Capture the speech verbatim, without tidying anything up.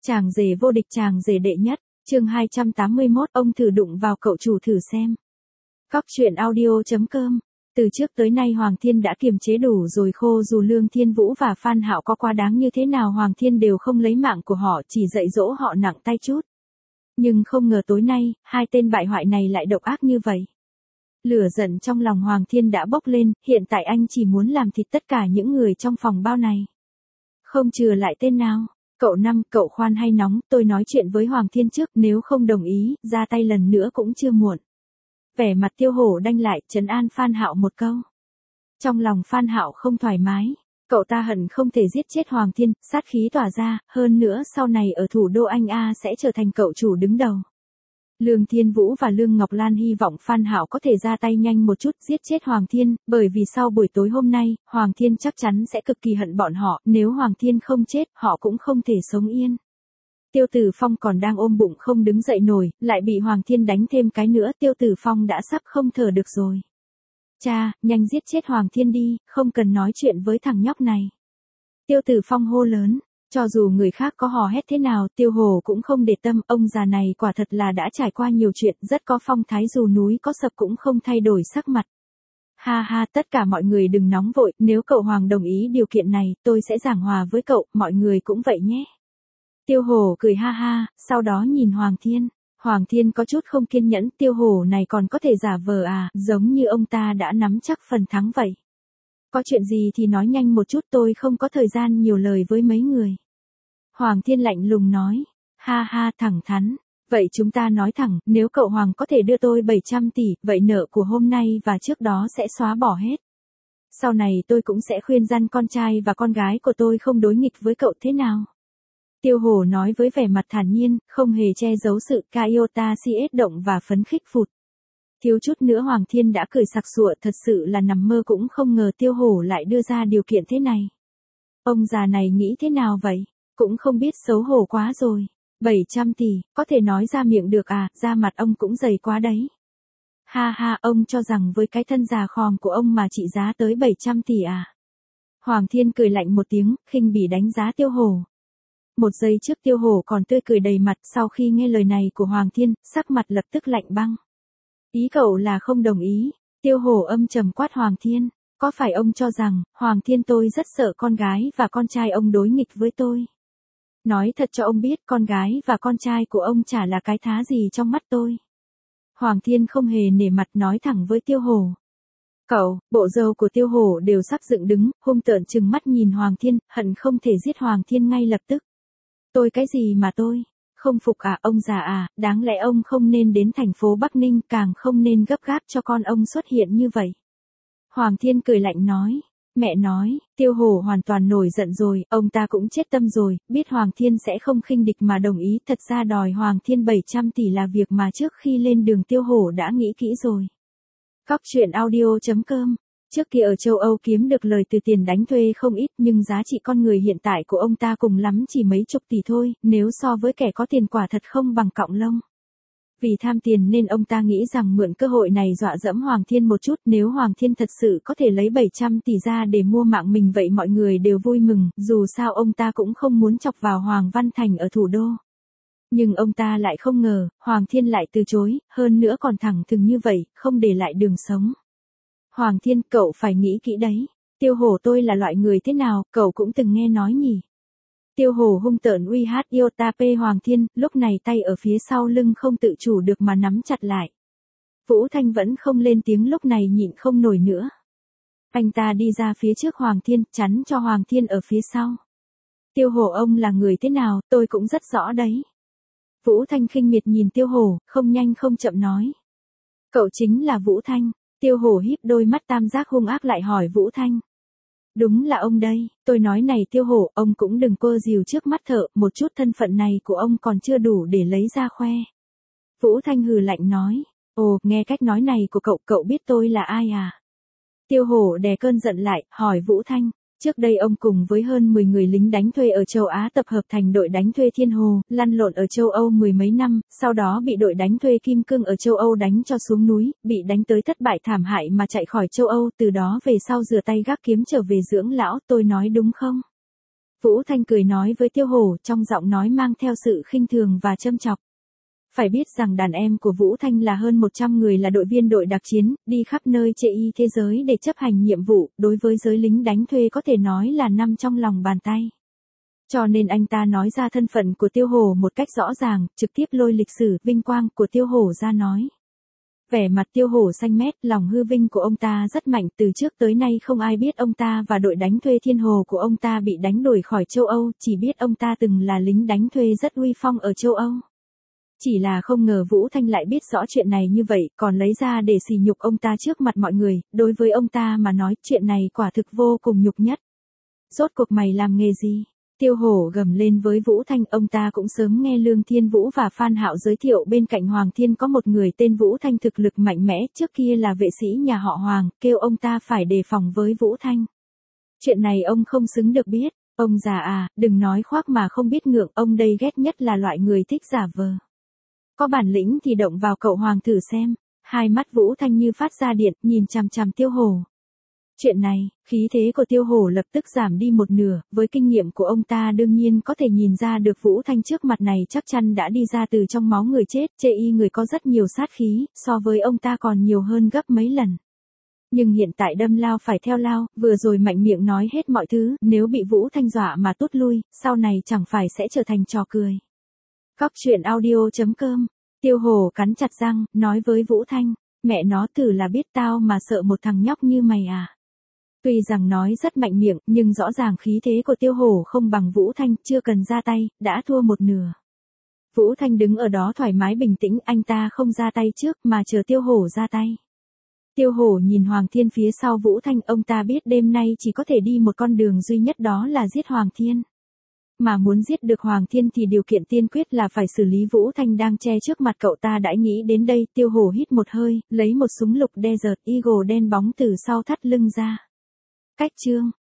Chàng rể vô địch, chàng rể đệ nhất, chương hai trăm tám mươi mốt, ông thử đụng vào cậu chủ thử xem. Cóc truyện audio.com. Từ trước tới nay Hoàng Thiên đã kiềm chế đủ rồi, khô dù Lương Thiên Vũ và Phan Hạo có quá đáng như thế nào Hoàng Thiên đều không lấy mạng của họ, chỉ dạy dỗ họ nặng tay chút. Nhưng không ngờ tối nay, hai tên bại hoại này lại độc ác như vậy. Lửa giận trong lòng Hoàng Thiên đã bốc lên, hiện tại anh chỉ muốn làm thịt tất cả những người trong phòng bao này. Không chừa lại tên nào. Cậu Năm, cậu khoan hay nóng, tôi nói chuyện với Hoàng Thiên trước, nếu không đồng ý, ra tay lần nữa cũng chưa muộn. Vẻ mặt Tiêu Hổ đanh lại, trấn an Phan Hạo một câu. Trong lòng Phan Hạo không thoải mái, cậu ta hận không thể giết chết Hoàng Thiên, sát khí tỏa ra, hơn nữa sau này ở thủ đô Anh A sẽ trở thành cậu chủ đứng đầu. Lương Thiên Vũ và Lương Ngọc Lan hy vọng Phan Hạo có thể ra tay nhanh một chút giết chết Hoàng Thiên, bởi vì sau buổi tối hôm nay, Hoàng Thiên chắc chắn sẽ cực kỳ hận bọn họ, nếu Hoàng Thiên không chết, họ cũng không thể sống yên. Tiêu Tử Phong còn đang ôm bụng không đứng dậy nổi, lại bị Hoàng Thiên đánh thêm cái nữa, Tiêu Tử Phong đã sắp không thở được rồi. Cha, nhanh giết chết Hoàng Thiên đi, không cần nói chuyện với thằng nhóc này. Tiêu Tử Phong hô lớn. Cho dù người khác có hò hét thế nào, Tiêu Hổ cũng không để tâm, ông già này quả thật là đã trải qua nhiều chuyện, rất có phong thái, dù núi có sập cũng không thay đổi sắc mặt. Ha ha, tất cả mọi người đừng nóng vội, nếu cậu Hoàng đồng ý điều kiện này, tôi sẽ giảng hòa với cậu, mọi người cũng vậy nhé. Tiêu Hổ cười ha ha, sau đó nhìn Hoàng Thiên. Hoàng Thiên có chút không kiên nhẫn, Tiêu Hổ này còn có thể giả vờ à, giống như ông ta đã nắm chắc phần thắng vậy. Có chuyện gì thì nói nhanh một chút, tôi không có thời gian nhiều lời với mấy người. Hoàng Thiên lạnh lùng nói, ha ha, thẳng thắn, vậy chúng ta nói thẳng, nếu cậu Hoàng có thể đưa tôi bảy trăm tỷ, vậy nợ của hôm nay và trước đó sẽ xóa bỏ hết. Sau này tôi cũng sẽ khuyên răn con trai và con gái của tôi không đối nghịch với cậu thế nào. Tiêu Hổ nói với vẻ mặt thản nhiên, không hề che giấu sự Kaiota si ết động và phấn khích phụt. Thiếu chút nữa Hoàng Thiên đã cười sặc sụa, thật sự là nằm mơ cũng không ngờ Tiêu Hổ lại đưa ra điều kiện thế này. Ông già này nghĩ thế nào vậy? Cũng không biết xấu hổ quá rồi. bảy trăm tỷ, có thể nói ra miệng được à, da mặt ông cũng dày quá đấy. Ha ha, ông cho rằng với cái thân già khòm của ông mà trị giá tới bảy trăm tỷ à? Hoàng Thiên cười lạnh một tiếng, khinh bỉ đánh giá Tiêu Hổ. Một giây trước Tiêu Hổ còn tươi cười đầy mặt, sau khi nghe lời này của Hoàng Thiên, sắc mặt lập tức lạnh băng. Ý cậu là không đồng ý? Tiêu Hổ âm trầm quát Hoàng Thiên. Có phải ông cho rằng, Hoàng Thiên tôi rất sợ con gái và con trai ông đối nghịch với tôi? Nói thật cho ông biết, con gái và con trai của ông chả là cái thá gì trong mắt tôi. Hoàng Thiên không hề nể mặt nói thẳng với Tiêu Hổ. Cậu, bộ râu của Tiêu Hổ đều sắp dựng đứng, hung tợn trừng mắt nhìn Hoàng Thiên, hận không thể giết Hoàng Thiên ngay lập tức. Tôi cái gì mà tôi? Không phục à, ông già à, đáng lẽ ông không nên đến thành phố Bắc Ninh, càng không nên gấp gáp cho con ông xuất hiện như vậy. Hoàng Thiên cười lạnh nói. Mẹ nói, Tiêu Hổ hoàn toàn nổi giận rồi, ông ta cũng chết tâm rồi, biết Hoàng Thiên sẽ không khinh địch mà đồng ý, thật ra đòi Hoàng Thiên bảy trăm tỷ là việc mà trước khi lên đường Tiêu Hổ đã nghĩ kỹ rồi. Cóc truyện audio.com. Trước kia ở châu Âu kiếm được lời từ tiền đánh thuê không ít, nhưng giá trị con người hiện tại của ông ta cùng lắm chỉ mấy chục tỷ thôi, nếu so với kẻ có tiền quả thật không bằng cọng lông. Vì tham tiền nên ông ta nghĩ rằng mượn cơ hội này dọa dẫm Hoàng Thiên một chút, nếu Hoàng Thiên thật sự có thể lấy bảy trăm tỷ ra để mua mạng mình vậy mọi người đều vui mừng, dù sao ông ta cũng không muốn chọc vào Hoàng Văn Thành ở thủ đô. Nhưng ông ta lại không ngờ, Hoàng Thiên lại từ chối, hơn nữa còn thẳng thừng như vậy, không để lại đường sống. Hoàng Thiên, cậu phải nghĩ kỹ đấy. Tiêu Hổ tôi là loại người thế nào, cậu cũng từng nghe nói nhỉ. Tiêu Hổ hung tợn uy hát Iota P Hoàng Thiên, lúc này tay ở phía sau lưng không tự chủ được mà nắm chặt lại. Vũ Thanh vẫn không lên tiếng, lúc này nhịn không nổi nữa. Anh ta đi ra phía trước Hoàng Thiên, chắn cho Hoàng Thiên ở phía sau. Tiêu Hổ ông là người thế nào, tôi cũng rất rõ đấy. Vũ Thanh khinh miệt nhìn Tiêu Hổ, không nhanh không chậm nói. Cậu chính là Vũ Thanh. Tiêu Hổ híp đôi mắt tam giác hung ác lại hỏi Vũ Thanh. Đúng là ông đây, tôi nói này Tiêu Hổ, ông cũng đừng quơ dìu trước mắt thợ, một chút thân phận này của ông còn chưa đủ để lấy ra khoe. Vũ Thanh hừ lạnh nói, ồ, nghe cách nói này của cậu, cậu biết tôi là ai à? Tiêu Hổ đè cơn giận lại, hỏi Vũ Thanh, trước đây ông cùng với hơn mười người lính đánh thuê ở châu Á tập hợp thành đội đánh thuê Thiên Hồ, lăn lộn ở châu Âu mười mấy năm, sau đó bị đội đánh thuê Kim Cương ở châu Âu đánh cho xuống núi, bị đánh tới thất bại thảm hại mà chạy khỏi châu Âu, từ đó về sau rửa tay gác kiếm trở về dưỡng lão, tôi nói đúng không? Vũ Thanh cười nói với Tiêu Hổ, trong giọng nói mang theo sự khinh thường và châm chọc. Phải biết rằng đàn em của Vũ Thanh là hơn một trăm người, là đội viên đội đặc chiến, đi khắp nơi chê y thế giới để chấp hành nhiệm vụ, đối với giới lính đánh thuê có thể nói là nằm trong lòng bàn tay. Cho nên anh ta nói ra thân phận của Tiêu Hổ một cách rõ ràng, trực tiếp lôi lịch sử, vinh quang của Tiêu Hổ ra nói. Vẻ mặt Tiêu Hổ xanh mét, lòng hư vinh của ông ta rất mạnh, từ trước tới nay không ai biết ông ta và đội đánh thuê Thiên Hồ của ông ta bị đánh đuổi khỏi châu Âu, chỉ biết ông ta từng là lính đánh thuê rất uy phong ở châu Âu. Chỉ là không ngờ Vũ Thanh lại biết rõ chuyện này như vậy, còn lấy ra để sỉ nhục ông ta trước mặt mọi người, đối với ông ta mà nói chuyện này quả thực vô cùng nhục nhất. Rốt cuộc mày làm nghề gì? Tiêu Hổ gầm lên với Vũ Thanh, ông ta cũng sớm nghe Lương Thiên Vũ và Phan Hạo giới thiệu bên cạnh Hoàng Thiên có một người tên Vũ Thanh thực lực mạnh mẽ, trước kia là vệ sĩ nhà họ Hoàng, kêu ông ta phải đề phòng với Vũ Thanh. Chuyện này ông không xứng được biết, ông già à, đừng nói khoác mà không biết ngượng, ông đây ghét nhất là loại người thích giả vờ. Có bản lĩnh thì động vào cậu Hoàng thử xem. Hai mắt Vũ Thanh như phát ra điện, nhìn chằm chằm Tiêu Hổ. Chuyện này, khí thế của Tiêu Hổ lập tức giảm đi một nửa, với kinh nghiệm của ông ta đương nhiên có thể nhìn ra được Vũ Thanh trước mặt này chắc chắn đã đi ra từ trong máu người chết, chê y người có rất nhiều sát khí, so với ông ta còn nhiều hơn gấp mấy lần. Nhưng hiện tại đâm lao phải theo lao, vừa rồi mạnh miệng nói hết mọi thứ, nếu bị Vũ Thanh dọa mà tốt lui, sau này chẳng phải sẽ trở thành trò cười. Cóc truyện audio chấm com. Tiêu Hổ cắn chặt răng, nói với Vũ Thanh, mẹ nó tử là biết tao mà sợ một thằng nhóc như mày à. Tuy rằng nói rất mạnh miệng, nhưng rõ ràng khí thế của Tiêu Hổ không bằng Vũ Thanh, chưa cần ra tay, đã thua một nửa. Vũ Thanh đứng ở đó thoải mái bình tĩnh, anh ta không ra tay trước mà chờ Tiêu Hổ ra tay. Tiêu Hổ nhìn Hoàng Thiên phía sau Vũ Thanh, ông ta biết đêm nay chỉ có thể đi một con đường duy nhất, đó là giết Hoàng Thiên. Mà muốn giết được Hoàng Thiên thì điều kiện tiên quyết là phải xử lý Vũ Thanh đang che trước mặt cậu ta. Đã nghĩ đến đây, Tiêu Hổ hít một hơi, lấy một súng lục Desert Eagle đen bóng từ sau thắt lưng ra. Cách chương